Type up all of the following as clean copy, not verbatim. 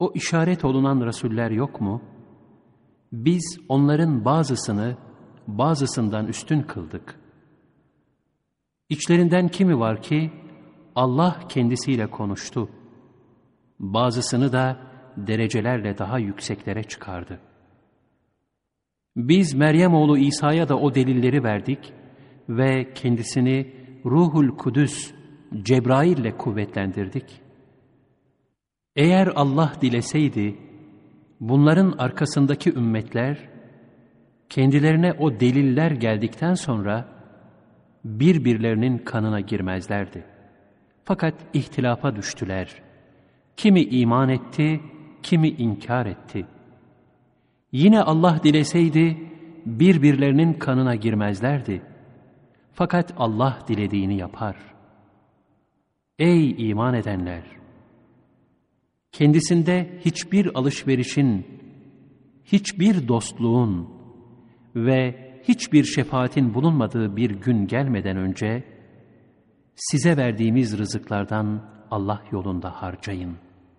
O işaret olunan rasuller yok mu? Biz onların bazısını bazısından üstün kıldık. İçlerinden kimi var ki Allah kendisiyle konuştu. Bazısını da derecelerle daha yükseklere çıkardı. Biz Meryem oğlu İsa'ya da o delilleri verdik ve kendisini Ruhul Kudüs, Cebrail ile kuvvetlendirdik. Eğer Allah dileseydi, bunların arkasındaki ümmetler, kendilerine o deliller geldikten sonra birbirlerinin kanına girmezlerdi. Fakat ihtilafa düştüler. Kimi iman etti, kimi inkar etti. Yine Allah dileseydi birbirlerinin kanına girmezlerdi. Fakat Allah dilediğini yapar. Ey iman edenler! Kendisinde hiçbir alışverişin, hiçbir dostluğun ve hiçbir şefaatin bulunmadığı bir gün gelmeden önce size verdiğimiz rızıklardan Allah yolunda harcayın.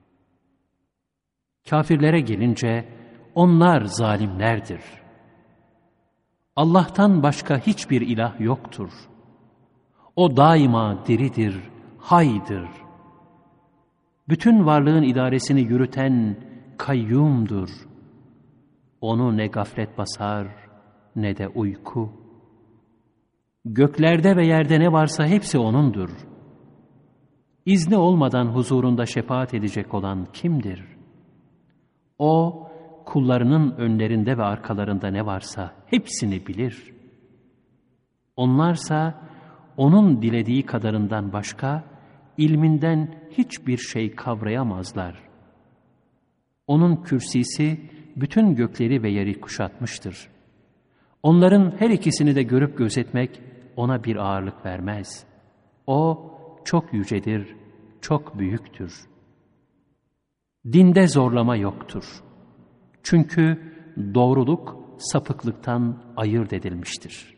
Kafirlere gelince onlar zalimlerdir. Allah'tan başka hiçbir ilah yoktur. O daima diridir, haydır. Bütün varlığın idaresini yürüten kayyumdur. Onu ne gaflet basar ne de uyku. Göklerde ve yerde ne varsa hepsi O'nundur. İzni olmadan huzurunda şefaat edecek olan kimdir? O, kullarının önlerinde ve arkalarında ne varsa hepsini bilir. Onlarsa O'nun dilediği kadarından başka, ilminden hiçbir şey kavrayamazlar. O'nun kürsisi bütün gökleri ve yeri kuşatmıştır. Onların her ikisini de görüp gözetmek O'na bir ağırlık vermez. O çok yücedir, çok büyüktür. Dinde zorlama yoktur. Çünkü doğruluk sapıklıktan ayırt edilmiştir.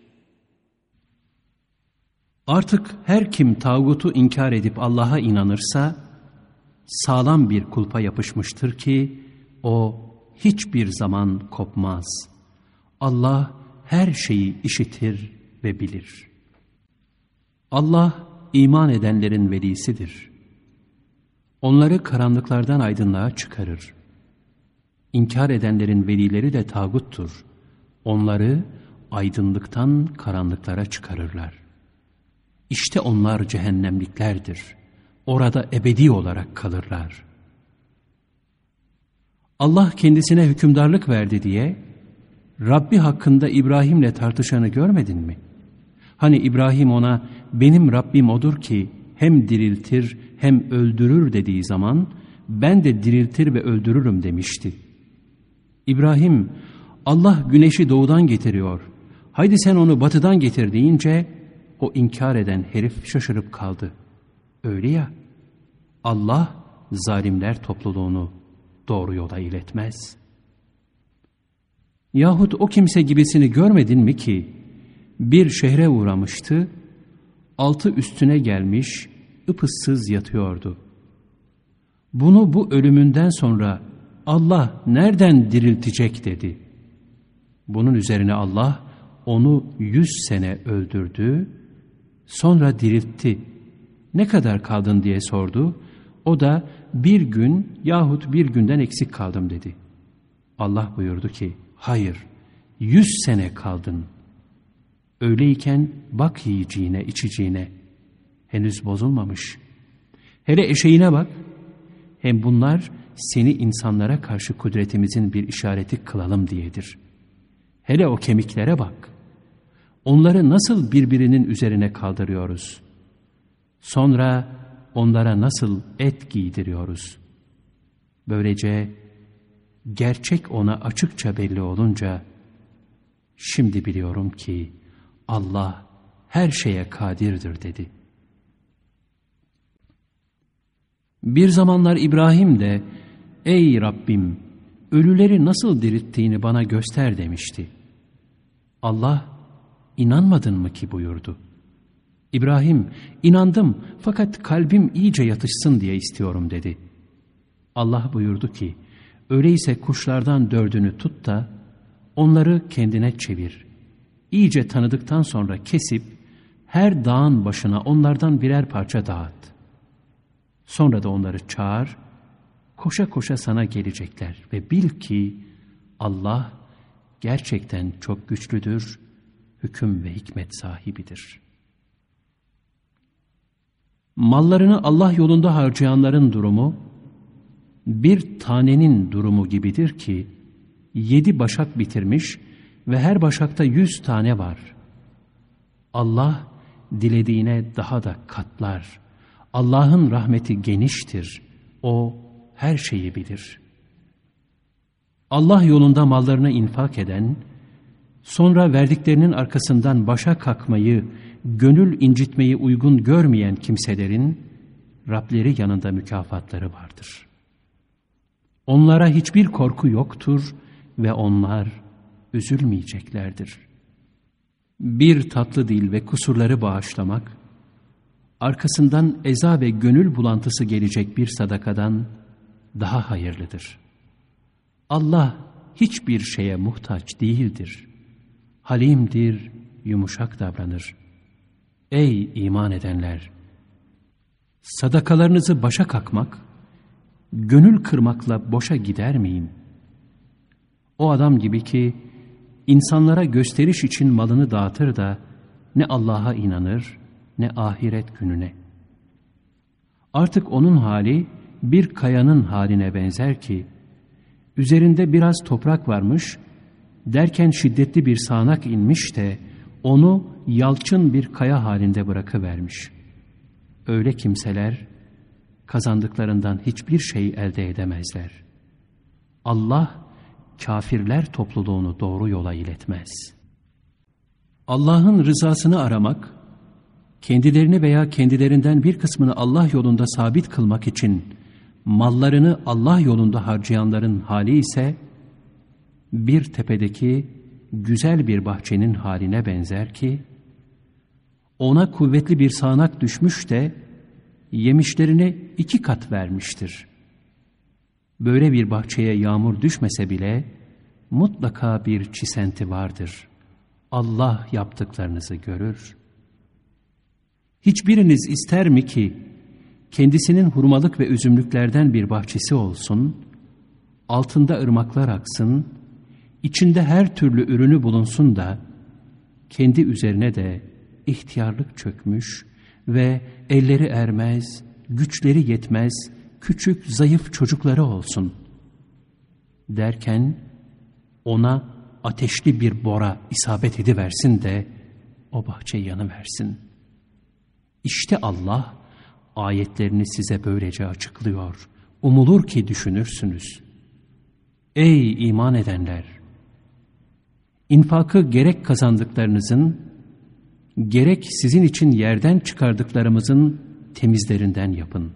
Artık her kim tağutu inkar edip Allah'a inanırsa, sağlam bir kulpa yapışmıştır ki, o hiçbir zaman kopmaz. Allah her şeyi işitir ve bilir. Allah, iman edenlerin velisidir. Onları karanlıklardan aydınlığa çıkarır. İnkar edenlerin velileri de tağuttur. Onları aydınlıktan karanlıklara çıkarırlar. İşte onlar cehennemliklerdir. Orada ebedi olarak kalırlar. Allah kendisine hükümdarlık verdi diye Rabbi hakkında İbrahim'le tartışanı görmedin mi? Hani İbrahim ona benim Rabbim odur ki hem diriltir hem öldürür dediği zaman ben de diriltir ve öldürürüm demişti. İbrahim Allah güneşi doğudan getiriyor. Haydi sen onu batıdan getir deyince o inkar eden herif şaşırıp kaldı. Öyle ya, Allah zalimler topluluğunu doğru yola iletmez. Yahut o kimse gibisini görmedin mi ki bir şehre uğramıştı, altı üstüne gelmiş, ıpıssız yatıyordu. Bunu bu ölümünden sonra Allah nereden diriltecek dedi. Bunun üzerine Allah onu 100 sene öldürdü, sonra diriltti. Ne kadar kaldın diye sordu. O da bir gün yahut bir günden eksik kaldım dedi. Allah buyurdu ki, hayır, 100 sene kaldın. Öyleyken bak yiyeceğine, içeceğine. Henüz bozulmamış. Hele eşeğine bak. Hem bunlar seni insanlara karşı kudretimizin bir işareti kılalım diyedir. Hele o kemiklere bak. Onları nasıl birbirinin üzerine kaldırıyoruz. Sonra onlara nasıl et giydiriyoruz. Böylece gerçek ona açıkça belli olunca şimdi biliyorum ki Allah her şeye kadirdir dedi. Bir zamanlar İbrahim de ey Rabbim ölüleri nasıl dirilttiğini bana göster demişti. Allah inanmadın mı ki buyurdu. İbrahim inandım fakat kalbim iyice yatışsın diye istiyorum dedi. Allah buyurdu ki, öyleyse kuşlardan 4'ünü tut da onları kendine çevir. İyice tanıdıktan sonra kesip her dağın başına onlardan birer parça dağıt. Sonra da onları çağır, koşa koşa sana gelecekler ve bil ki Allah gerçekten çok güçlüdür, hüküm ve hikmet sahibidir. Mallarını Allah yolunda harcayanların durumu, bir tanenin durumu gibidir ki, 7 başak bitirmiş ve her başakta 100 tane var. Allah dilediğine daha da katlar. Allah'ın rahmeti geniştir. O her şeyi bilir. Allah yolunda mallarını infak eden, sonra verdiklerinin arkasından başa kalkmayı, gönül incitmeyi uygun görmeyen kimselerin Rableri yanında mükafatları vardır. Onlara hiçbir korku yoktur ve onlar üzülmeyeceklerdir. Bir tatlı dil ve kusurları bağışlamak, arkasından eza ve gönül bulantısı gelecek bir sadakadan daha hayırlıdır. Allah hiçbir şeye muhtaç değildir. Halimdir, yumuşak davranır. Ey iman edenler! Sadakalarınızı başa kakmak, gönül kırmakla boşa gider miyim? O adam gibi ki, insanlara gösteriş için malını dağıtır da, ne Allah'a inanır, ne ahiret gününe. Artık onun hali, bir kayanın haline benzer ki, üzerinde biraz toprak varmış, derken şiddetli bir sağanak inmiş de, onu yalçın bir kaya halinde bırakıvermiş. Öyle kimseler, kazandıklarından hiçbir şey elde edemezler. Allah, kafirler topluluğunu doğru yola iletmez. Allah'ın rızasını aramak, kendilerini veya kendilerinden bir kısmını Allah yolunda sabit kılmak için mallarını Allah yolunda harcayanların hali ise, bir tepedeki güzel bir bahçenin haline benzer ki, ona kuvvetli bir sağanak düşmüş de, yemişlerini 2 kat vermiştir. Böyle bir bahçeye yağmur düşmese bile, mutlaka bir çisenti vardır. Allah yaptıklarınızı görür. Hiçbiriniz ister mi ki, kendisinin hurmalık ve üzümlüklerden bir bahçesi olsun, altında ırmaklar aksın, içinde her türlü ürünü bulunsun da, kendi üzerine de ihtiyarlık çökmüş ve elleri ermez, güçleri yetmez, küçük, zayıf çocukları olsun. Derken, ona ateşli bir bora isabet ediversin de, o bahçe yanıversin. İşte Allah, ayetlerini size böylece açıklıyor. Umulur ki düşünürsünüz. Ey iman edenler! İnfakı gerek kazandıklarınızın, gerek sizin için yerden çıkardıklarımızın temizlerinden yapın.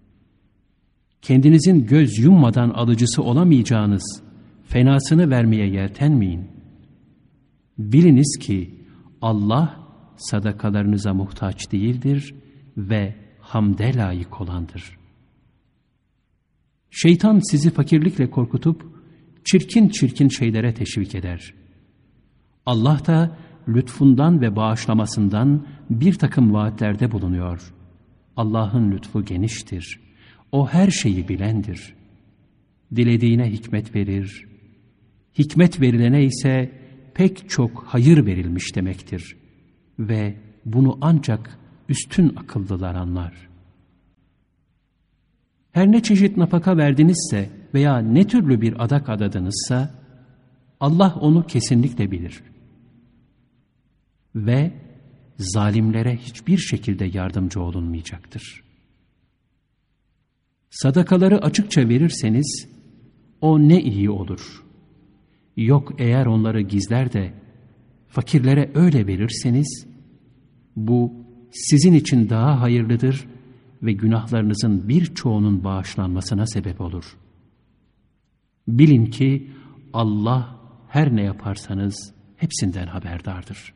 Kendinizin göz yummadan alıcısı olamayacağınız fenasını vermeye yeltenmeyin. Biliniz ki Allah sadakalarınıza muhtaç değildir ve hamde layık olandır. Şeytan sizi fakirlikle korkutup çirkin çirkin şeylere teşvik eder. Allah da lütfundan ve bağışlamasından bir takım vaatlerde bulunuyor. Allah'ın lütfu geniştir. O her şeyi bilendir. Dilediğine hikmet verir. Hikmet verilene ise pek çok hayır verilmiş demektir. Ve bunu ancak üstün akıllılar anlar. Her ne çeşit nafaka verdinizse veya ne türlü bir adak adadınızsa, Allah onu kesinlikle bilir. Ve zalimlere hiçbir şekilde yardımcı olunmayacaktır. Sadakaları açıkça verirseniz, o ne iyi olur. Yok eğer onları gizler de, fakirlere öyle verirseniz, bu sizin için daha hayırlıdır ve günahlarınızın birçoğunun bağışlanmasına sebep olur. Bilin ki Allah her ne yaparsanız hepsinden haberdardır.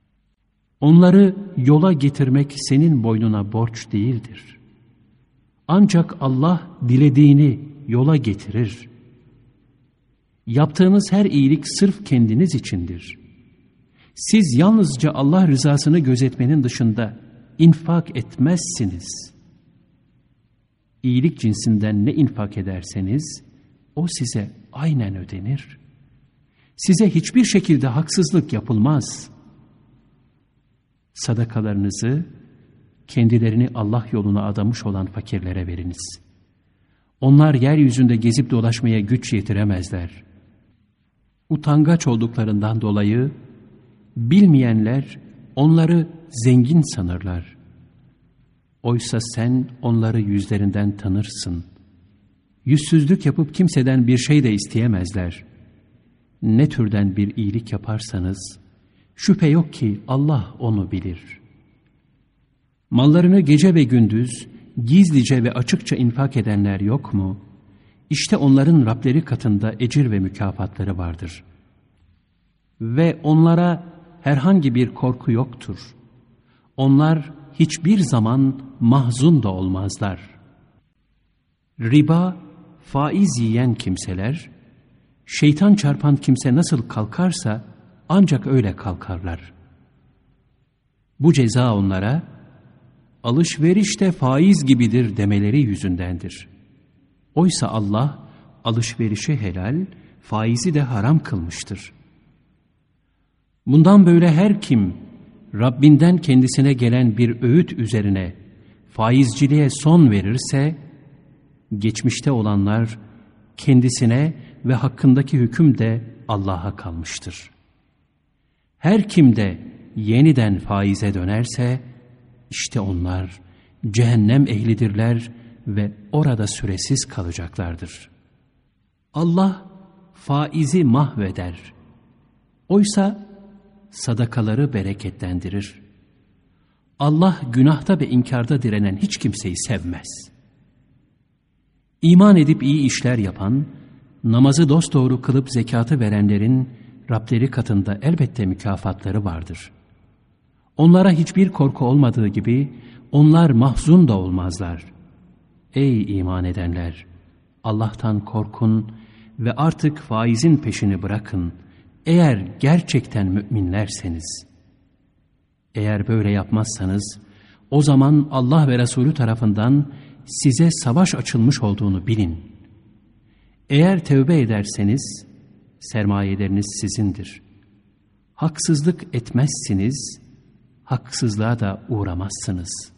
Onları yola getirmek senin boynuna borç değildir. Ancak Allah dilediğini yola getirir. Yaptığınız her iyilik sırf kendiniz içindir. Siz yalnızca Allah rızasını gözetmenin dışında infak etmezsiniz. İyilik cinsinden ne infak ederseniz o size aynen ödenir. Size hiçbir şekilde haksızlık yapılmaz. Sadakalarınızı kendilerini Allah yoluna adamış olan fakirlere veriniz. Onlar yeryüzünde gezip dolaşmaya güç yetiremezler. Utangaç olduklarından dolayı bilmeyenler onları zengin sanırlar. Oysa sen onları yüzlerinden tanırsın. Yüzsüzlük yapıp kimseden bir şey de isteyemezler. Ne türden bir iyilik yaparsanız, şüphe yok ki Allah onu bilir. Mallarını gece ve gündüz, gizlice ve açıkça infak edenler yok mu? İşte onların Rableri katında ecir ve mükafatları vardır. Ve onlara herhangi bir korku yoktur. Onlar hiçbir zaman mahzun da olmazlar. Riba, faiz yiyen kimseler, şeytan çarpan kimse nasıl kalkarsa ancak öyle kalkarlar. Bu ceza onlara, alışveriş de faiz gibidir demeleri yüzündendir. Oysa Allah, alışverişi helal, faizi de haram kılmıştır. Bundan böyle her kim, Rabbinden kendisine gelen bir öğüt üzerine faizciliğe son verirse, geçmişte olanlar kendisine ve hakkındaki hüküm de Allah'a kalmıştır. Her kim de yeniden faize dönerse, işte onlar cehennem ehlidirler ve orada süresiz kalacaklardır. Allah faizi mahveder. Oysa sadakaları bereketlendirir. Allah günahta ve inkarda direnen hiç kimseyi sevmez. İman edip iyi işler yapan, namazı dosdoğru kılıp zekatı verenlerin Rableri katında elbette mükafatları vardır. Onlara hiçbir korku olmadığı gibi onlar mahzun da olmazlar. Ey iman edenler! Allah'tan korkun ve artık faizin peşini bırakın. Eğer gerçekten müminlerseniz. Eğer böyle yapmazsanız, o zaman Allah ve Resulü tarafından size savaş açılmış olduğunu bilin. Eğer tevbe ederseniz, sermayeleriniz sizindir. Haksızlık etmezsiniz, haksızlığa da uğramazsınız.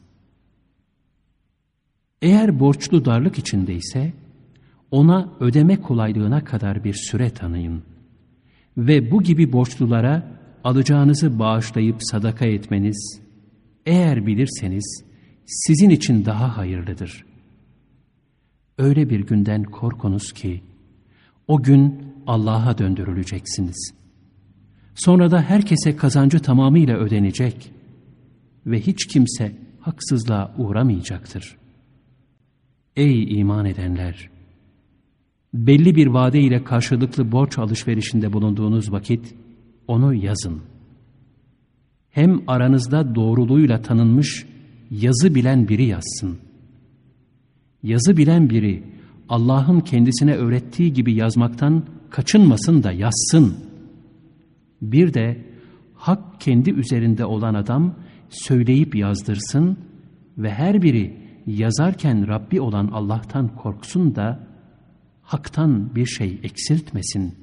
Eğer borçlu darlık içindeyse, ona ödeme kolaylığına kadar bir süre tanıyın. Ve bu gibi borçlulara alacağınızı bağışlayıp sadaka etmeniz, eğer bilirseniz sizin için daha hayırlıdır. Öyle bir günden korkunuz ki, o gün Allah'a döndürüleceksiniz. Sonra da herkese kazancı tamamıyla ödenecek ve hiç kimse haksızlığa uğramayacaktır. Ey iman edenler! Belli bir vade ile karşılıklı borç alışverişinde bulunduğunuz vakit onu yazın. Hem aranızda doğruluğuyla tanınmış yazı bilen biri yazsın. Yazı bilen biri Allah'ın kendisine öğrettiği gibi yazmaktan kaçınmasın da yazsın. Bir de hak kendi üzerinde olan adam söyleyip yazdırsın ve her biri yazarken Rabbi olan Allah'tan korksun da haktan bir şey eksiltmesin.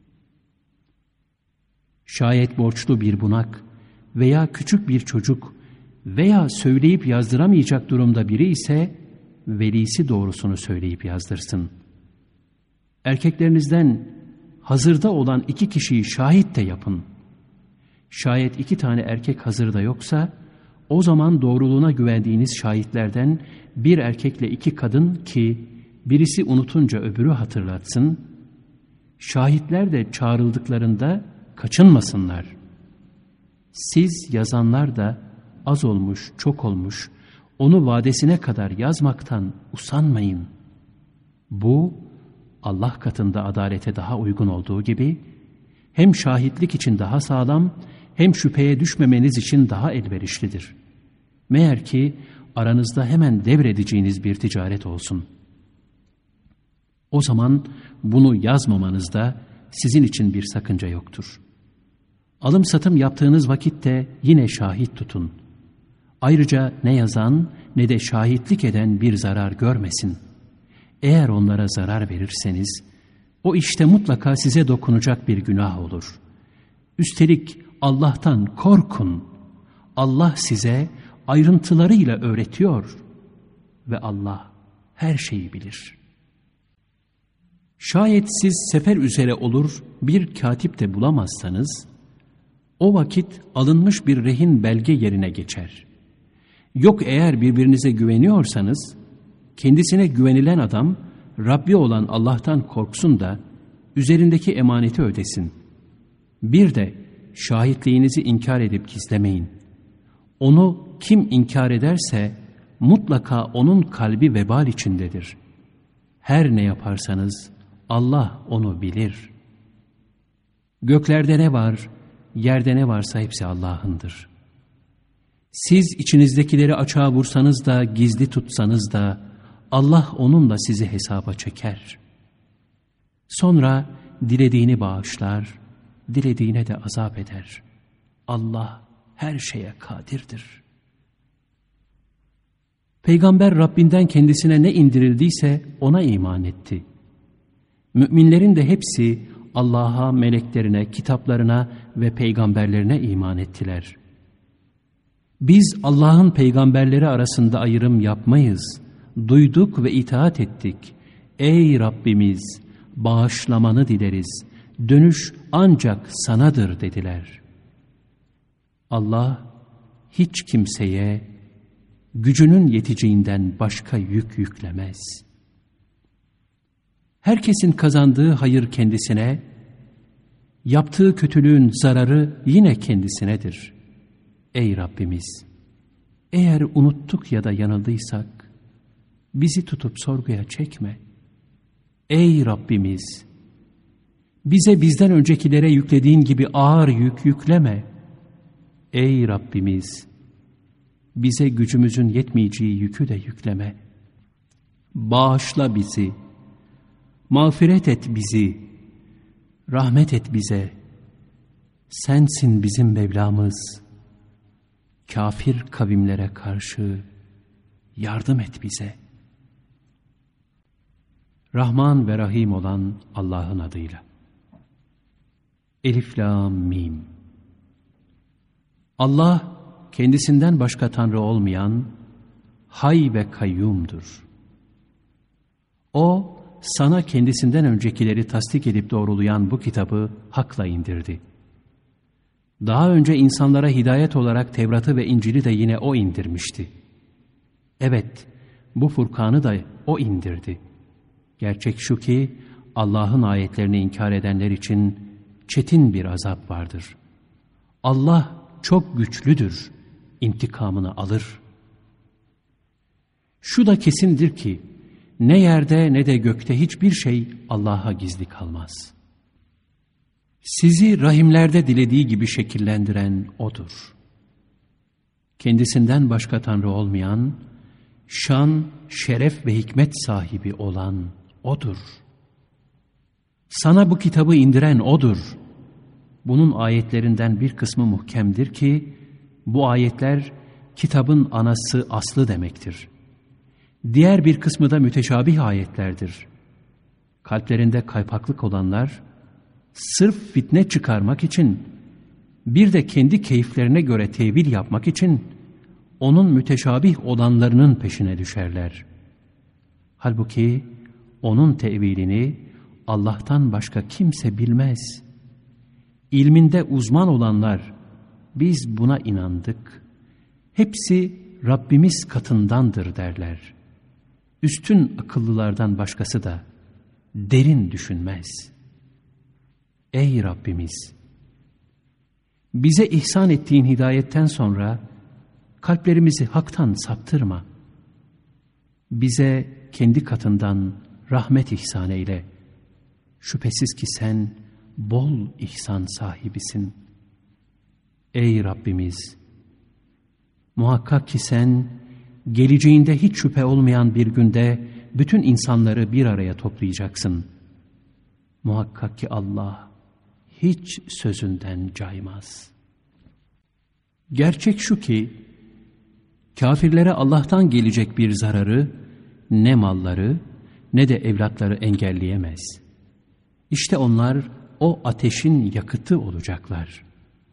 Şayet borçlu bir bunak veya küçük bir çocuk veya söyleyip yazdıramayacak durumda biri ise velisi doğrusunu söyleyip yazdırsın. Erkeklerinizden hazırda olan 2 kişiyi şahit de yapın. Şayet 2 tane erkek hazırda yoksa, o zaman doğruluğuna güvendiğiniz şahitlerden bir erkekle 2 kadın ki birisi unutunca öbürü hatırlatsın, şahitler de çağrıldıklarında kaçınmasınlar. Siz yazanlar da az olmuş, çok olmuş, onu vadesine kadar yazmaktan usanmayın. Bu, Allah katında adalete daha uygun olduğu gibi, hem şahitlik için daha sağlam, hem şüpheye düşmemeniz için daha elverişlidir. Meğer ki aranızda hemen devredeceğiniz bir ticaret olsun. O zaman bunu yazmamanızda sizin için bir sakınca yoktur. Alım satım yaptığınız vakitte yine şahit tutun. Ayrıca ne yazan ne de şahitlik eden bir zarar görmesin. Eğer onlara zarar verirseniz, o işte mutlaka size dokunacak bir günah olur. Üstelik Allah'tan korkun. Allah size ayrıntılarıyla öğretiyor ve Allah her şeyi bilir. Şayet siz sefer üzere olur bir katip de bulamazsanız, o vakit alınmış bir rehin belge yerine geçer. Yok eğer birbirinize güveniyorsanız, kendisine güvenilen adam Rabbi olan Allah'tan korksun da üzerindeki emaneti ödesin. Bir de şahitliğinizi inkar edip gizlemeyin. Onu kim inkar ederse mutlaka onun kalbi vebal içindedir. Her ne yaparsanız Allah onu bilir. Göklerde ne var, yerde ne varsa hepsi Allah'ındır. Siz içinizdekileri açığa vursanız da gizli tutsanız da Allah onunla sizi hesaba çeker. Sonra dilediğini bağışlar, dilediğine de azap eder. Allah her şeye kadirdir. Peygamber Rabbinden kendisine ne indirildiyse ona iman etti. Müminlerin de hepsi Allah'a, meleklerine, kitaplarına ve peygamberlerine iman ettiler. Biz Allah'ın peygamberleri arasında ayrım yapmayız. Duyduk ve itaat ettik. Ey Rabbimiz, bağışlamanı dileriz. Dönüş ancak sanadır dediler. Allah hiç kimseye gücünün yeteceğinden başka yük yüklemez. Herkesin kazandığı hayır kendisine, yaptığı kötülüğün zararı yine kendisinedir. Ey Rabbimiz! Eğer unuttuk ya da yanıldıysak, bizi tutup sorguya çekme. Ey Rabbimiz! Bize bizden öncekilere yüklediğin gibi ağır yük yükleme. Ey Rabbimiz! Bize gücümüzün yetmeyeceği yükü de yükleme. Bağışla bizi, mağfiret et bizi, rahmet et bize. Sensin bizim Mevlamız. Kafir kavimlere karşı yardım et bize. Rahman ve Rahim olan Allah'ın adıyla. Elif, Lam, Mim. Allah kendisinden başka Tanrı olmayan Hay ve Kayyum'dur. O sana kendisinden öncekileri tasdik edip doğrulayan bu kitabı hakla indirdi. Daha önce insanlara hidayet olarak Tevrat'ı ve İncil'i de yine O indirmişti. Evet, bu Furkan'ı da O indirdi. Gerçek şu ki Allah'ın ayetlerini inkar edenler için çetin bir azap vardır. Allah çok güçlüdür, intikamını alır. Şu da kesindir ki ne yerde ne de gökte hiçbir şey Allah'a gizli kalmaz. Sizi rahimlerde dilediği gibi şekillendiren O'dur. Kendisinden başka Tanrı olmayan, şan, şeref ve hikmet sahibi olan O'dur. Sana bu kitabı indiren O'dur. Bunun ayetlerinden bir kısmı muhkemdir ki, bu ayetler kitabın anası, aslı demektir. Diğer bir kısmı da müteşabih ayetlerdir. Kalplerinde kaypaklık olanlar, sırf fitne çıkarmak için, bir de kendi keyiflerine göre tevil yapmak için, onun müteşabih olanlarının peşine düşerler. Halbuki onun tevilini Allah'tan başka kimse bilmez. İlminde uzman olanlar, biz buna inandık. Hepsi Rabbimiz katındandır derler. Üstün akıllılardan başkası da derin düşünmez. Ey Rabbimiz! Bize ihsan ettiğin hidayetten sonra kalplerimizi haktan saptırma. Bize kendi katından rahmet ihsan eyle. Şüphesiz ki sen bol ihsan sahibisin. Ey Rabbimiz! Muhakkak ki sen geleceğinde hiç şüphe olmayan bir günde bütün insanları bir araya toplayacaksın. Muhakkak ki Allah hiç sözünden caymaz. Gerçek şu ki, kafirlere Allah'tan gelecek bir zararı ne malları ne de evlatları engelleyemez. İşte onlar o ateşin yakıtı olacaklar.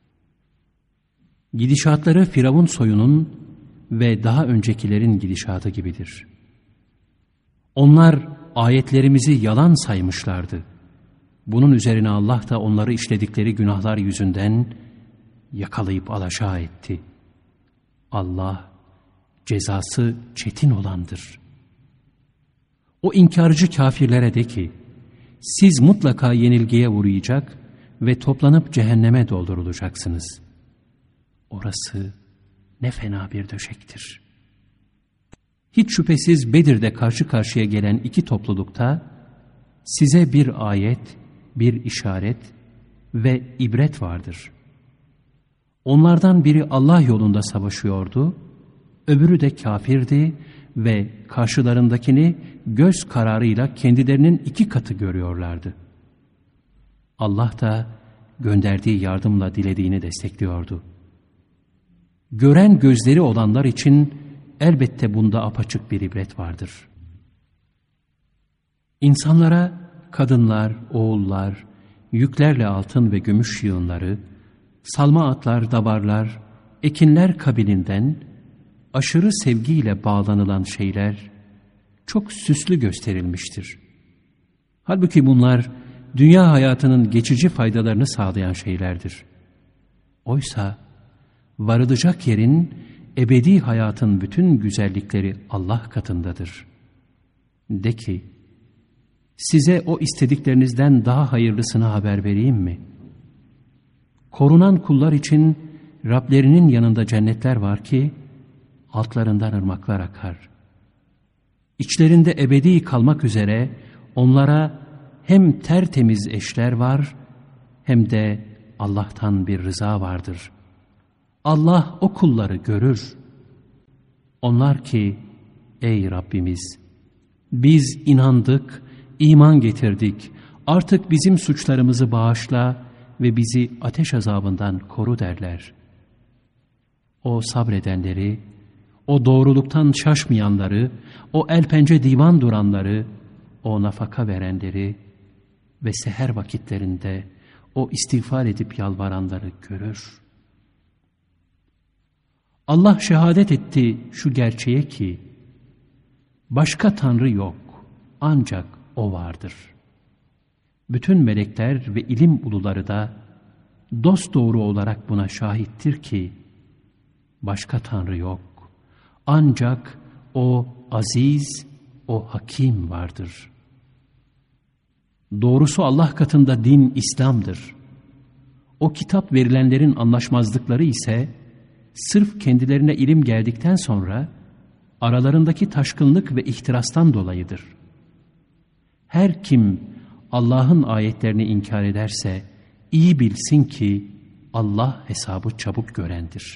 Gidişatları Firavun soyunun ve daha öncekilerin gidişatı gibidir. Onlar ayetlerimizi yalan saymışlardı. Bunun üzerine Allah da onları işledikleri günahlar yüzünden yakalayıp alaşağı etti. Allah cezası çetin olandır. O inkarcı kafirlere de ki, siz mutlaka yenilgiye uğrayacak ve toplanıp cehenneme doldurulacaksınız. Orası ne fena bir döşektir. Hiç şüphesiz Bedir'de karşı karşıya gelen iki toplulukta size bir ayet, bir işaret ve ibret vardır. Onlardan biri Allah yolunda savaşıyordu, öbürü de kafirdi ve karşılarındakini göz kararıyla kendilerinin 2 katı görüyorlardı. Allah da gönderdiği yardımla dilediğini destekliyordu. Gören gözleri olanlar için elbette bunda apaçık bir ibret vardır. İnsanlara kadınlar, oğullar, yüklerle altın ve gümüş yığınları, salma atlar, davarlar, ekinler kabilinden aşırı sevgiyle bağlanılan şeyler çok süslü gösterilmiştir. Halbuki bunlar dünya hayatının geçici faydalarını sağlayan şeylerdir. Oysa varılacak yerin, ebedi hayatın bütün güzellikleri Allah katındadır. De ki, size o istediklerinizden daha hayırlısını haber vereyim mi? Korunan kullar için Rablerinin yanında cennetler var ki, altlarından ırmaklar akar. İçlerinde ebedi kalmak üzere onlara hem tertemiz eşler var, hem de Allah'tan bir rıza vardır. Allah o kulları görür. Onlar ki, ey Rabbimiz, biz inandık, iman getirdik, artık bizim suçlarımızı bağışla ve bizi ateş azabından koru derler. O sabredenleri, o doğruluktan şaşmayanları, o el pençe divan duranları, o nafaka verenleri ve seher vakitlerinde o istiğfar edip yalvaranları görür. Allah şehadet etti şu gerçeğe ki, başka Tanrı yok, ancak O vardır. Bütün melekler ve ilim uluları da dosdoğru olarak buna şahittir ki, başka Tanrı yok, ancak O aziz, O hakim vardır. Doğrusu Allah katında din İslam'dır. O kitap verilenlerin anlaşmazlıkları ise, sırf kendilerine ilim geldikten sonra, aralarındaki taşkınlık ve ihtirastan dolayıdır. Her kim Allah'ın ayetlerini inkar ederse, iyi bilsin ki Allah hesabı çabuk görendir.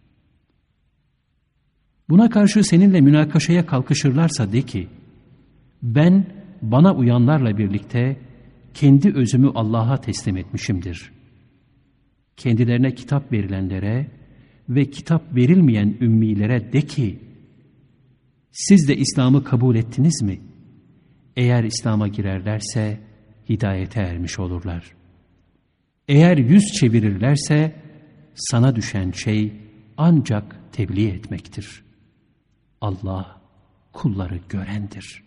Buna karşı seninle münakaşaya kalkışırlarsa de ki, ben bana uyanlarla birlikte kendi özümü Allah'a teslim etmişimdir. Kendilerine kitap verilenlere ve kitap verilmeyen ümmilere de ki, siz de İslam'ı kabul ettiniz mi? Eğer İslam'a girerlerse hidayete ermiş olurlar. Eğer yüz çevirirlerse sana düşen şey ancak tebliğ etmektir. Allah kulları görendir.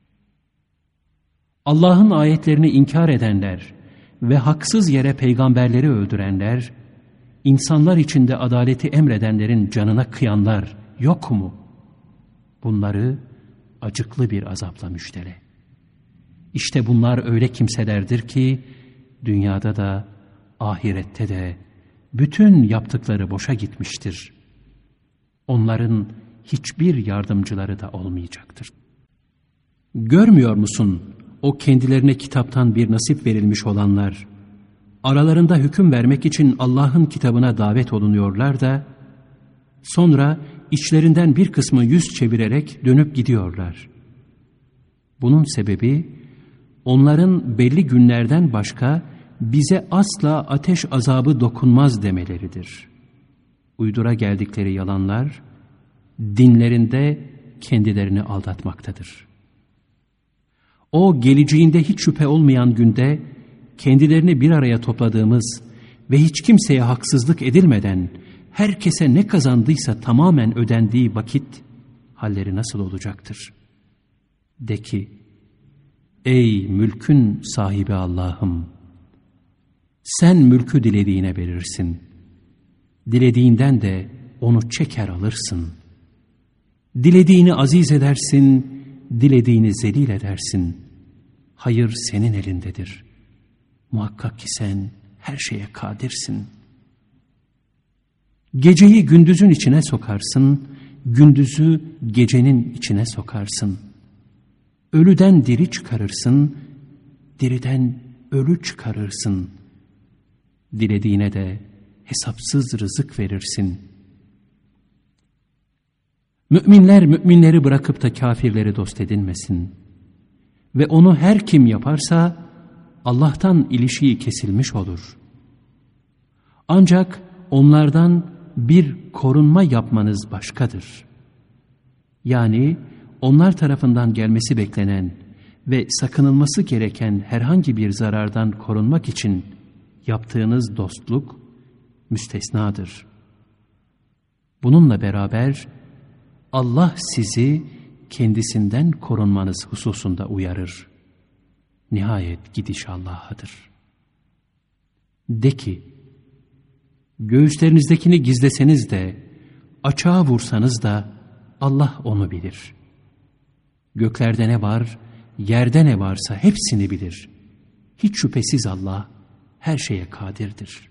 Allah'ın ayetlerini inkar edenler ve haksız yere peygamberleri öldürenler, insanlar içinde adaleti emredenlerin canına kıyanlar yok mu? Bunları acıklı bir azapla müjdele. İşte bunlar öyle kimselerdir ki, dünyada da, ahirette de, bütün yaptıkları boşa gitmiştir. Onların hiçbir yardımcıları da olmayacaktır. Görmüyor musun, o kendilerine kitaptan bir nasip verilmiş olanlar, aralarında hüküm vermek için Allah'ın kitabına davet olunuyorlar da, sonra içlerinden bir kısmı yüz çevirerek dönüp gidiyorlar. Bunun sebebi onların belli günlerden başka bize asla ateş azabı dokunmaz demeleridir. Uydura geldikleri yalanlar dinlerinde kendilerini aldatmaktadır. O geleceğinde hiç şüphe olmayan günde kendilerini bir araya topladığımız ve hiç kimseye haksızlık edilmeden herkese ne kazandıysa tamamen ödendiği vakit halleri nasıl olacaktır? De ki, ey mülkün sahibi Allah'ım, sen mülkü dilediğine verirsin. Dilediğinden de onu çeker alırsın. Dilediğini aziz edersin, dilediğini zelil edersin. Hayır senin elindedir. Muhakkak ki sen her şeye kadirsin. Geceyi gündüzün içine sokarsın, gündüzü gecenin içine sokarsın. Ölüden diri çıkarırsın, diriden ölü çıkarırsın. Dilediğine de hesapsız rızık verirsin. Müminler müminleri bırakıp da kafirleri dost edinmesin. Ve onu her kim yaparsa Allah'tan ilişiği kesilmiş olur. Ancak onlardan bir korunma yapmanız başkadır. Yani onlar tarafından gelmesi beklenen ve sakınılması gereken herhangi bir zarardan korunmak için yaptığınız dostluk müstesnadır. Bununla beraber Allah sizi kendisinden korunmanız hususunda uyarır. Nihayet gidiş Allah'adır. De ki, göğüslerinizdekini gizleseniz de, açığa vursanız da Allah onu bilir. Göklerde ne var, yerde ne varsa hepsini bilir. Hiç şüphesiz Allah her şeye kadirdir.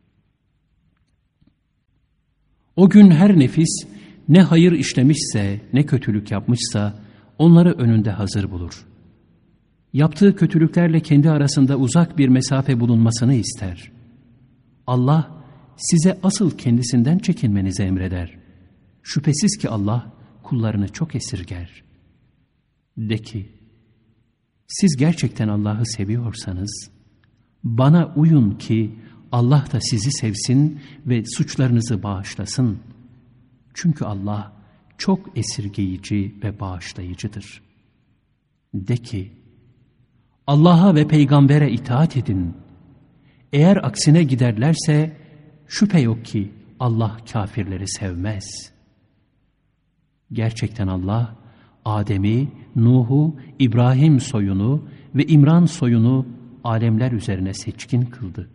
O gün her nefis ne hayır işlemişse, ne kötülük yapmışsa onları önünde hazır bulur. Yaptığı kötülüklerle kendi arasında uzak bir mesafe bulunmasını ister. Allah size asıl kendisinden çekinmenizi emreder. Şüphesiz ki Allah kullarını çok esirger. De ki, siz gerçekten Allah'ı seviyorsanız, bana uyun ki Allah da sizi sevsin ve suçlarınızı bağışlasın. Çünkü Allah çok esirgeyici ve bağışlayıcıdır. De ki, Allah'a ve peygambere itaat edin. Eğer aksine giderlerse şüphe yok ki Allah kafirleri sevmez. Gerçekten Allah Adem'i, Nuh'u, İbrahim soyunu ve İmran soyunu alemler üzerine seçkin kıldı.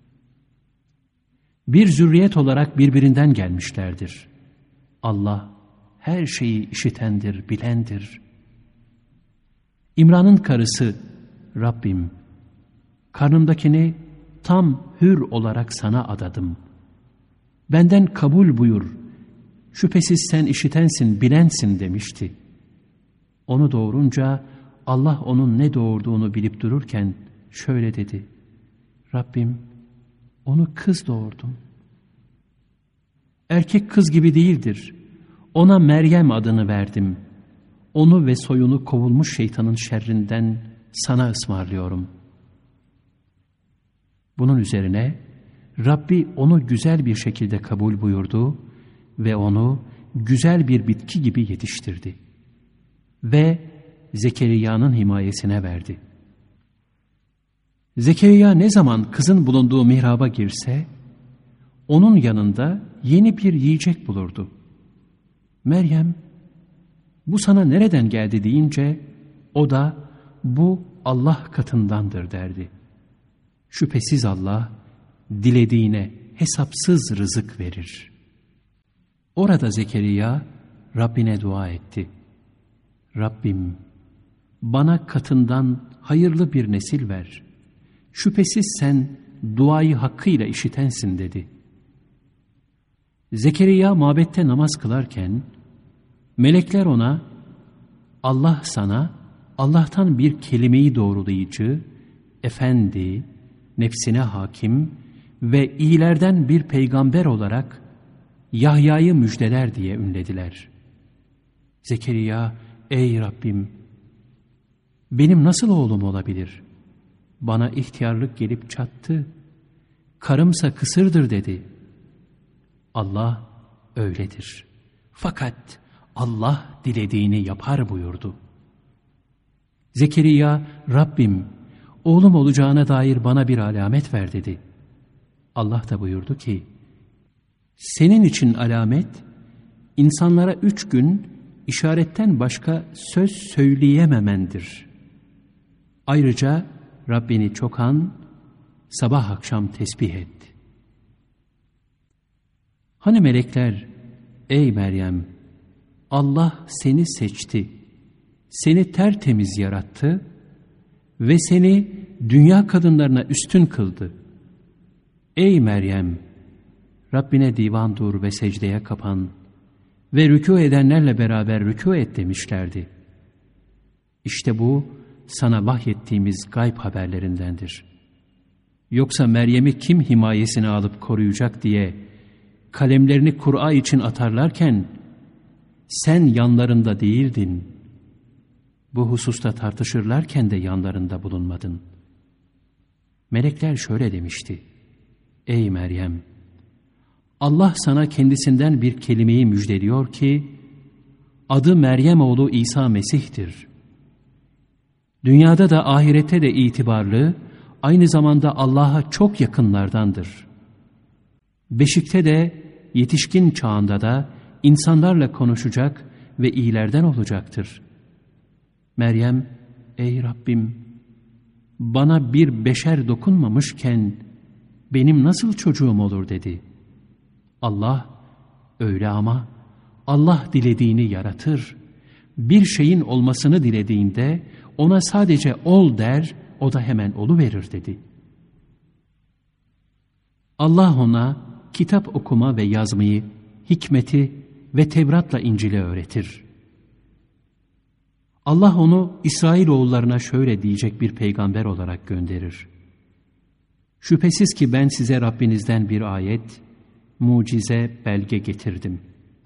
Bir zürriyet olarak birbirinden gelmişlerdir. Allah her şeyi işitendir, bilendir. İmran'ın karısı, Rabbim, karnımdakini tam hür olarak sana adadım. Benden kabul buyur, şüphesiz sen işitensin, bilensin demişti. Onu doğurunca Allah onun ne doğurduğunu bilip dururken şöyle dedi: Rabbim, onu kız doğurdum. Erkek kız gibi değildir. Ona Meryem adını verdim. Onu ve soyunu kovulmuş şeytanın şerrinden sana ısmarlıyorum. Bunun üzerine Rabbi onu güzel bir şekilde kabul buyurdu ve onu güzel bir bitki gibi yetiştirdi. Ve Zekeriya'nın himayesine verdi. Zekeriya ne zaman kızın bulunduğu mihraba girse, onun yanında yeni bir yiyecek bulurdu. Meryem, bu sana nereden geldi deyince, o da bu Allah katındandır derdi. Şüphesiz Allah, dilediğine hesapsız rızık verir. Orada Zekeriya, Rabbine dua etti. Rabbim, bana katından hayırlı bir nesil ver. Şüphesiz sen duayı hakkıyla işitensin dedi. Zekeriya mabette namaz kılarken, melekler ona, Allah sana Allah'tan bir kelimeyi doğrulayıcı, efendi, nefsine hakim ve iyilerden bir peygamber olarak Yahya'yı müjdeler diye ünlediler. Zekeriya, ey Rabbim, benim nasıl oğlum olabilir? Bana ihtiyarlık gelip çattı, karımsa kısırdır dedi. Allah öyledir. Fakat Allah dilediğini yapar buyurdu. Zekeriya, Rabbim, oğlum olacağına dair bana bir alamet ver dedi. Allah da buyurdu ki, senin için alamet, insanlara 3 gün işaretten başka söz söyleyememendir. Ayrıca Rabbini çok an, sabah akşam tesbih et. Hani melekler, ey Meryem, Allah seni seçti, seni tertemiz yarattı ve seni dünya kadınlarına üstün kıldı. Ey Meryem, Rabbine divan dur ve secdeye kapan ve rükû edenlerle beraber rükû et demişlerdi. İşte bu sana vahyettiğimiz gayb haberlerindendir. Yoksa Meryem'i kim himayesine alıp koruyacak diye kalemlerini Kur'a için atarlarken sen yanlarında değildin. Bu hususta tartışırlarken de yanlarında bulunmadın. Melekler şöyle demişti: ey Meryem, Allah sana kendisinden bir kelimeyi müjdeliyor ki adı Meryem oğlu İsa Mesih'tir. Dünyada da ahirette de itibarlı, aynı zamanda Allah'a çok yakınlardandır. Beşikte de yetişkin çağında da insanlarla konuşacak ve iyilerden olacaktır. Meryem, ey Rabbim, bana bir beşer dokunmamışken benim nasıl çocuğum olur dedi. Allah, öyle ama Allah dilediğini yaratır. Bir şeyin olmasını dilediğinde ona sadece ol der, o da hemen oluverir dedi. Allah ona kitap okuma ve yazmayı, hikmeti ve Tevrat'la İncil'i öğretir. Allah onu İsrailoğullarına şöyle diyecek bir peygamber olarak gönderir: şüphesiz ki ben size Rabbinizden bir ayet, mucize, belge getirdim.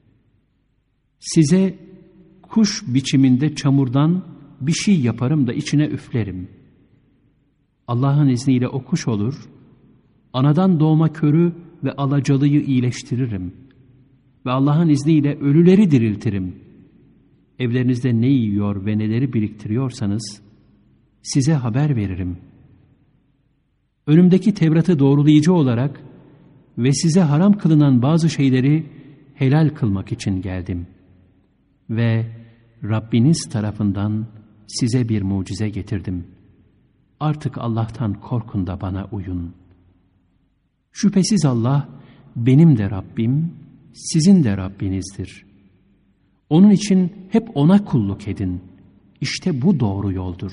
Size kuş biçiminde çamurdan bir şey yaparım da içine üflerim. Allah'ın izniyle o kuş olur, anadan doğma körü ve alacalıyı iyileştiririm. Ve Allah'ın izniyle ölüleri diriltirim. Evlerinizde ne yiyor ve neleri biriktiriyorsanız size haber veririm. Önümdeki Tevrat'ı doğrulayıcı olarak ve size haram kılınan bazı şeyleri helal kılmak için geldim. Ve Rabbiniz tarafından size bir mucize getirdim. Artık Allah'tan korkun da bana uyun. Şüphesiz Allah benim de Rabbim, sizin de Rabbinizdir. Onun için hep O'na kulluk edin. İşte bu doğru yoldur.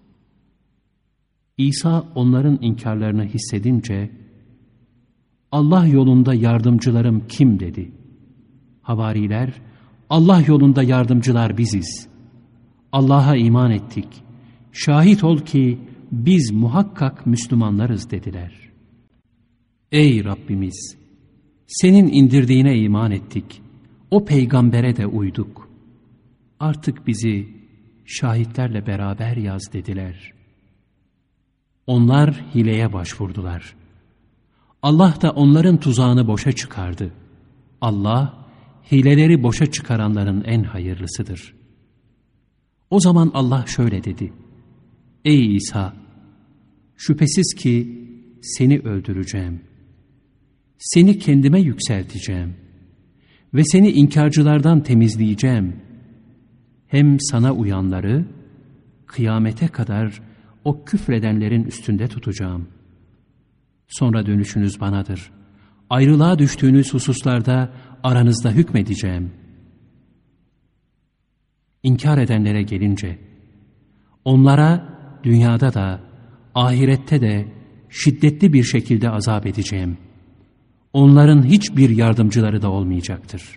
İsa onların inkarlarını hissedince, Allah yolunda yardımcılarım kim dedi. Havariler, Allah yolunda yardımcılar biziz. Allah'a iman ettik. Şahit ol ki biz muhakkak Müslümanlarız dediler. Ey Rabbimiz! Senin indirdiğine iman ettik. O peygambere de uyduk. Artık bizi şahitlerle beraber yaz dediler. Onlar hileye başvurdular. Allah da onların tuzağını boşa çıkardı. Allah, hileleri boşa çıkaranların en hayırlısıdır. O zaman Allah şöyle dedi: ey İsa! Şüphesiz ki seni öldüreceğim. Seni kendime yükselteceğim. Ve seni inkarcılardan temizleyeceğim. Hem sana uyanları kıyamete kadar o küfredenlerin üstünde tutacağım. Sonra dönüşünüz banadır. Ayrılığa düştüğünüz hususlarda aranızda hükmedeceğim. İnkar edenlere gelince, onlara dünyada da ahirette de şiddetli bir şekilde azap edeceğim. Onların hiçbir yardımcıları da olmayacaktır.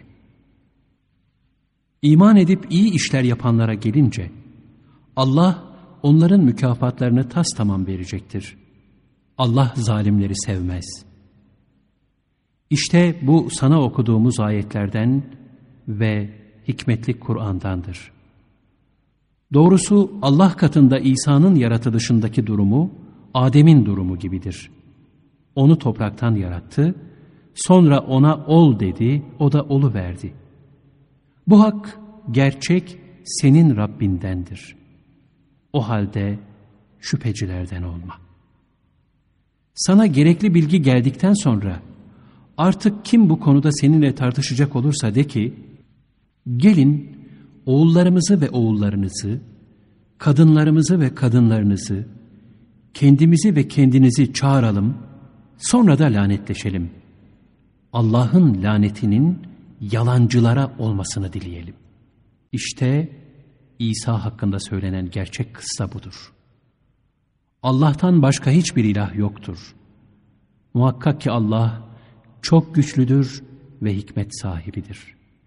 İman edip iyi işler yapanlara gelince, Allah onların mükafatlarını tastamam verecektir. Allah zalimleri sevmez. İşte bu sana okuduğumuz ayetlerden ve hikmetli Kur'an'dandır. Doğrusu Allah katında İsa'nın yaratılışındaki durumu, Adem'in durumu gibidir. Onu topraktan yarattı, sonra ona ol dedi, o da oluverdi. Bu hak, gerçek senin Rabbindendir. O halde şüphecilerden olma. Sana gerekli bilgi geldikten sonra, artık kim bu konuda seninle tartışacak olursa de ki, gelin oğullarımızı ve oğullarınızı, kadınlarımızı ve kadınlarınızı, kendimizi ve kendinizi çağıralım, sonra da lanetleşelim. Allah'ın lanetinin yalancılara olmasını dileyelim. İşte İsa hakkında söylenen gerçek kıssa budur. Allah'tan başka hiçbir ilah yoktur. Muhakkak ki Allah çok güçlüdür ve hikmet sahibidir.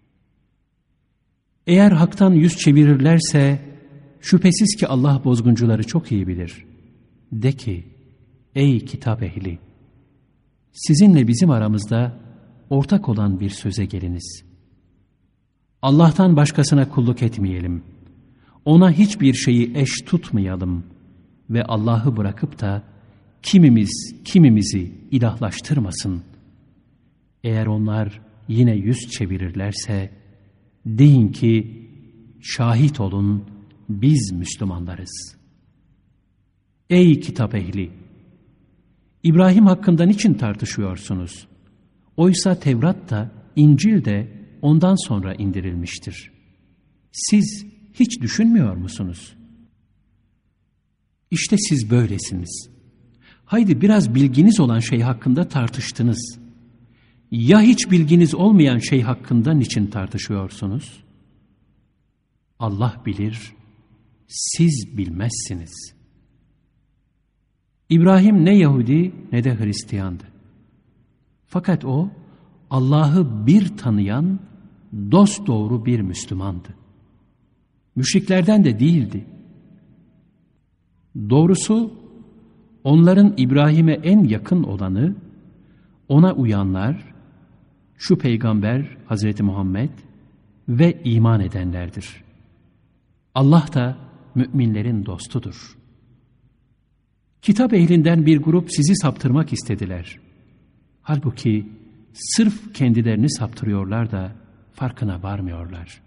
Eğer haktan yüz çevirirlerse, şüphesiz ki Allah bozguncuları çok iyi bilir. De ki, ey kitap ehli! Sizinle bizim aramızda ortak olan bir söze geliniz. Allah'tan başkasına kulluk etmeyelim. Ona hiçbir şeyi eş tutmayalım ve Allah'ı bırakıp da kimimizi ilahlaştırmasın. Eğer onlar yine yüz çevirirlerse, deyin ki, şahit olun, biz Müslümanlarız. Ey kitap ehli! İbrahim hakkında niçin tartışıyorsunuz? Oysa Tevrat da, İncil de ondan sonra indirilmiştir. Siz hiç düşünmüyor musunuz? İşte siz böylesiniz. Haydi biraz bilginiz olan şey hakkında tartıştınız. Ya hiç bilginiz olmayan şey hakkında niçin tartışıyorsunuz? Allah bilir, siz bilmezsiniz. İbrahim ne Yahudi ne de Hristiyandı. Fakat o, Allah'ı bir tanıyan, dosdoğru bir Müslümandı. Müşriklerden de değildi. Doğrusu, onların İbrahim'e en yakın olanı, ona uyanlar, şu peygamber Hazreti Muhammed ve iman edenlerdir. Allah da müminlerin dostudur. Kitap ehlinden bir grup sizi saptırmak istediler. Halbuki sırf kendilerini saptırıyorlar da farkına varmıyorlar.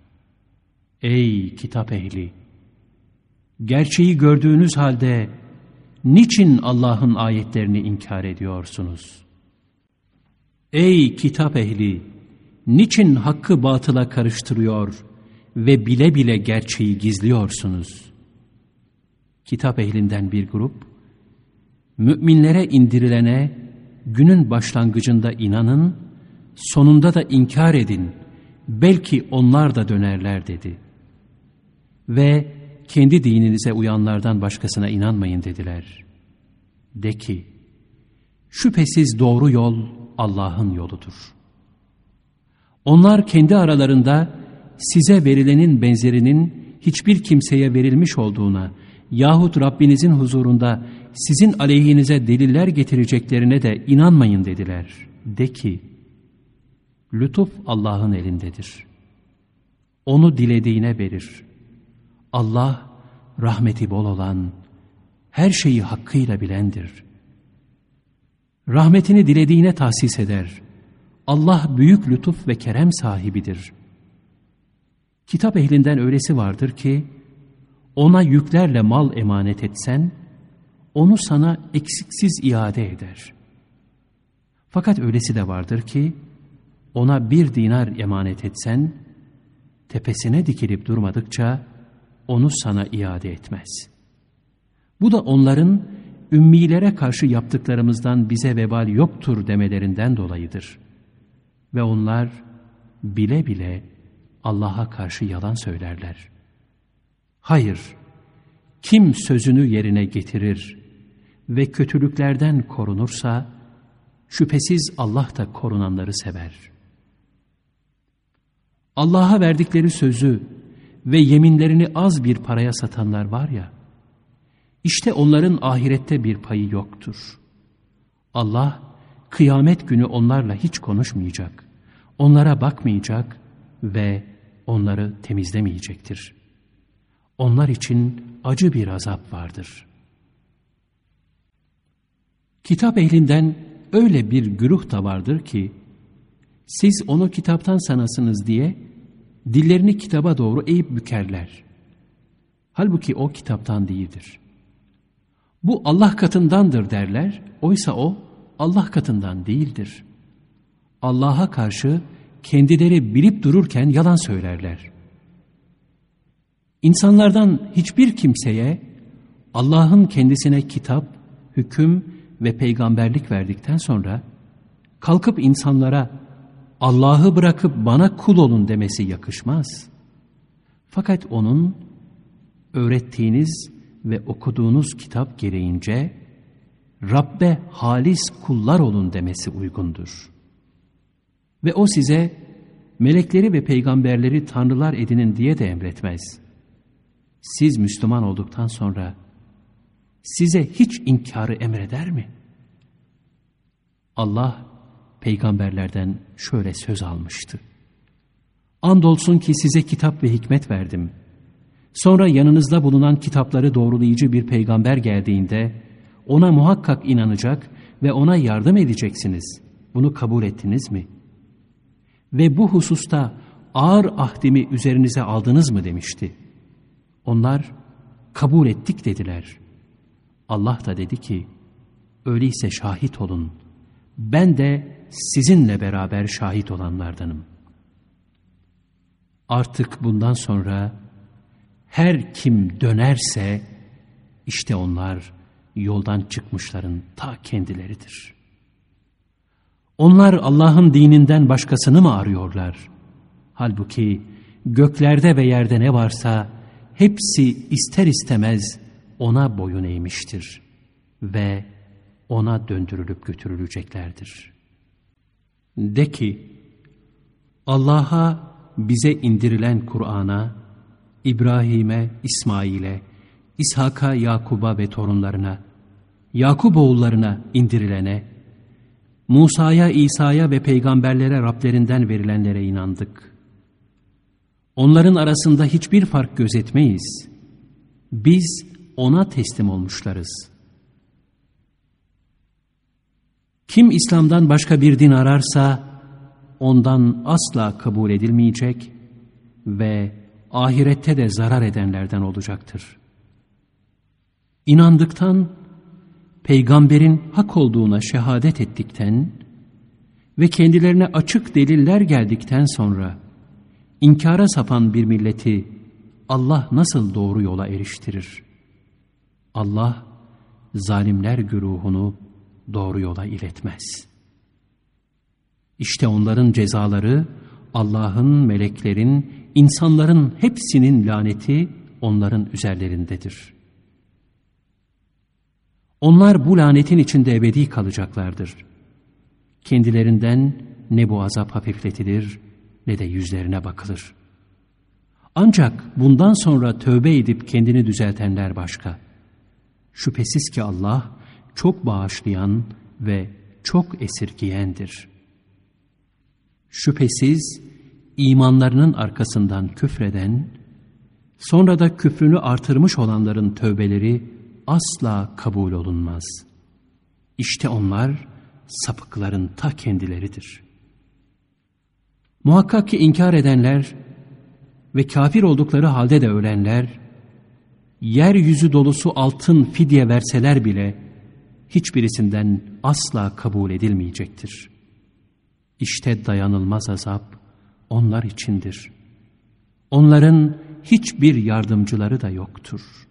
Ey kitap ehli! Gerçeği gördüğünüz halde niçin Allah'ın ayetlerini inkar ediyorsunuz? Ey kitap ehli! Niçin hakkı batıla karıştırıyor ve bile bile gerçeği gizliyorsunuz? Kitap ehlinden bir grup, müminlere indirilene günün başlangıcında inanın, sonunda da inkar edin, belki onlar da dönerler dedi. Ve kendi dininize uyanlardan başkasına inanmayın dediler. De ki, şüphesiz doğru yol Allah'ın yoludur. Onlar kendi aralarında size verilenin benzerinin hiçbir kimseye verilmiş olduğuna yahut Rabbinizin huzurunda sizin aleyhinize deliller getireceklerine de inanmayın dediler. De ki, lütuf Allah'ın elindedir. Onu dilediğine verir. Allah rahmeti bol olan, her şeyi hakkıyla bilendir. Rahmetini dilediğine tahsis eder. Allah büyük lütuf ve kerem sahibidir. Kitap ehlinden öylesi vardır ki, ona yüklerle mal emanet etsen, onu sana eksiksiz iade eder. Fakat öylesi de vardır ki, ona 1 dinar emanet etsen, tepesine dikilip durmadıkça, onu sana iade etmez. Bu da onların, ümmilere karşı yaptıklarımızdan bize vebal yoktur demelerinden dolayıdır. Ve onlar, bile bile Allah'a karşı yalan söylerler. Hayır, kim sözünü yerine getirir ve kötülüklerden korunursa, şüphesiz Allah da korunanları sever. Allah'a verdikleri sözü ve yeminlerini az bir paraya satanlar var ya, işte onların ahirette bir payı yoktur. Allah, kıyamet günü onlarla hiç konuşmayacak, onlara bakmayacak ve onları temizlemeyecektir. Onlar için acı bir azap vardır. Kitap ehlinden öyle bir güruh da vardır ki, siz onu kitaptan sanasınız diye dillerini kitaba doğru eğip bükerler. Halbuki o kitaptan değildir. Bu Allah katındandır derler, oysa o Allah katından değildir. Allah'a karşı kendileri bilip dururken yalan söylerler. İnsanlardan hiçbir kimseye Allah'ın kendisine kitap, hüküm ve peygamberlik verdikten sonra kalkıp insanlara Allah'ı bırakıp bana kul olun demesi yakışmaz. Fakat onun öğrettiğiniz ve okuduğunuz kitap gereğince Rabbe halis kullar olun demesi uygundur. Ve o size melekleri ve peygamberleri tanrılar edinin diye de emretmez. Siz Müslüman olduktan sonra size hiç inkarı emreder mi? Allah peygamberlerden şöyle söz almıştı. Andolsun ki size kitap ve hikmet verdim. Sonra yanınızda bulunan kitapları doğrulayıcı bir peygamber geldiğinde ona muhakkak inanacak ve ona yardım edeceksiniz. Bunu kabul ettiniz mi? Ve bu hususta ağır ahdimi üzerinize aldınız mı demişti. Onlar kabul ettik dediler. Allah da dedi ki, öyleyse şahit olun. Ben de sizinle beraber şahit olanlardanım. Artık bundan sonra her kim dönerse işte onlar yoldan çıkmışların ta kendileridir. Onlar Allah'ın dininden başkasını mı arıyorlar? Halbuki göklerde ve yerde ne varsa hepsi ister istemez ona boyun eğmiştir ve ona döndürülüp götürüleceklerdir. De ki, Allah'a bize indirilen Kur'an'a, İbrahim'e, İsmail'e, İshak'a, Yakub'a ve torunlarına, Yakup oğullarına indirilene, Musa'ya, İsa'ya ve peygamberlere Rablerinden verilenlere inandık. Onların arasında hiçbir fark gözetmeyiz. Biz ona teslim olmuşlarız. Kim İslam'dan başka bir din ararsa ondan asla kabul edilmeyecek ve ahirette de zarar edenlerden olacaktır. İnandıktan, peygamberin hak olduğuna şehadet ettikten ve kendilerine açık deliller geldikten sonra inkara sapan bir milleti Allah nasıl doğru yola eriştirir? Allah zalimler güruhunu doğru yola iletmez. İşte onların cezaları Allah'ın, meleklerin, insanların hepsinin laneti onların üzerlerindedir. Onlar bu lanetin içinde ebedi kalacaklardır. Kendilerinden ne bu azap hafifletilir ne de yüzlerine bakılır. Ancak bundan sonra tövbe edip kendini düzeltenler başka. Şüphesiz ki Allah çok bağışlayan ve çok esirgiyendir. Şüphesiz imanlarının arkasından küfreden, sonra da küfrünü artırmış olanların tövbeleri asla kabul olunmaz. İşte onlar sapıkların ta kendileridir. Muhakkak ki inkar edenler ve kafir oldukları halde de ölenler, yeryüzü dolusu altın fidye verseler bile hiçbirisinden asla kabul edilmeyecektir. İşte dayanılmaz azap onlar içindir. Onların hiçbir yardımcıları da yoktur.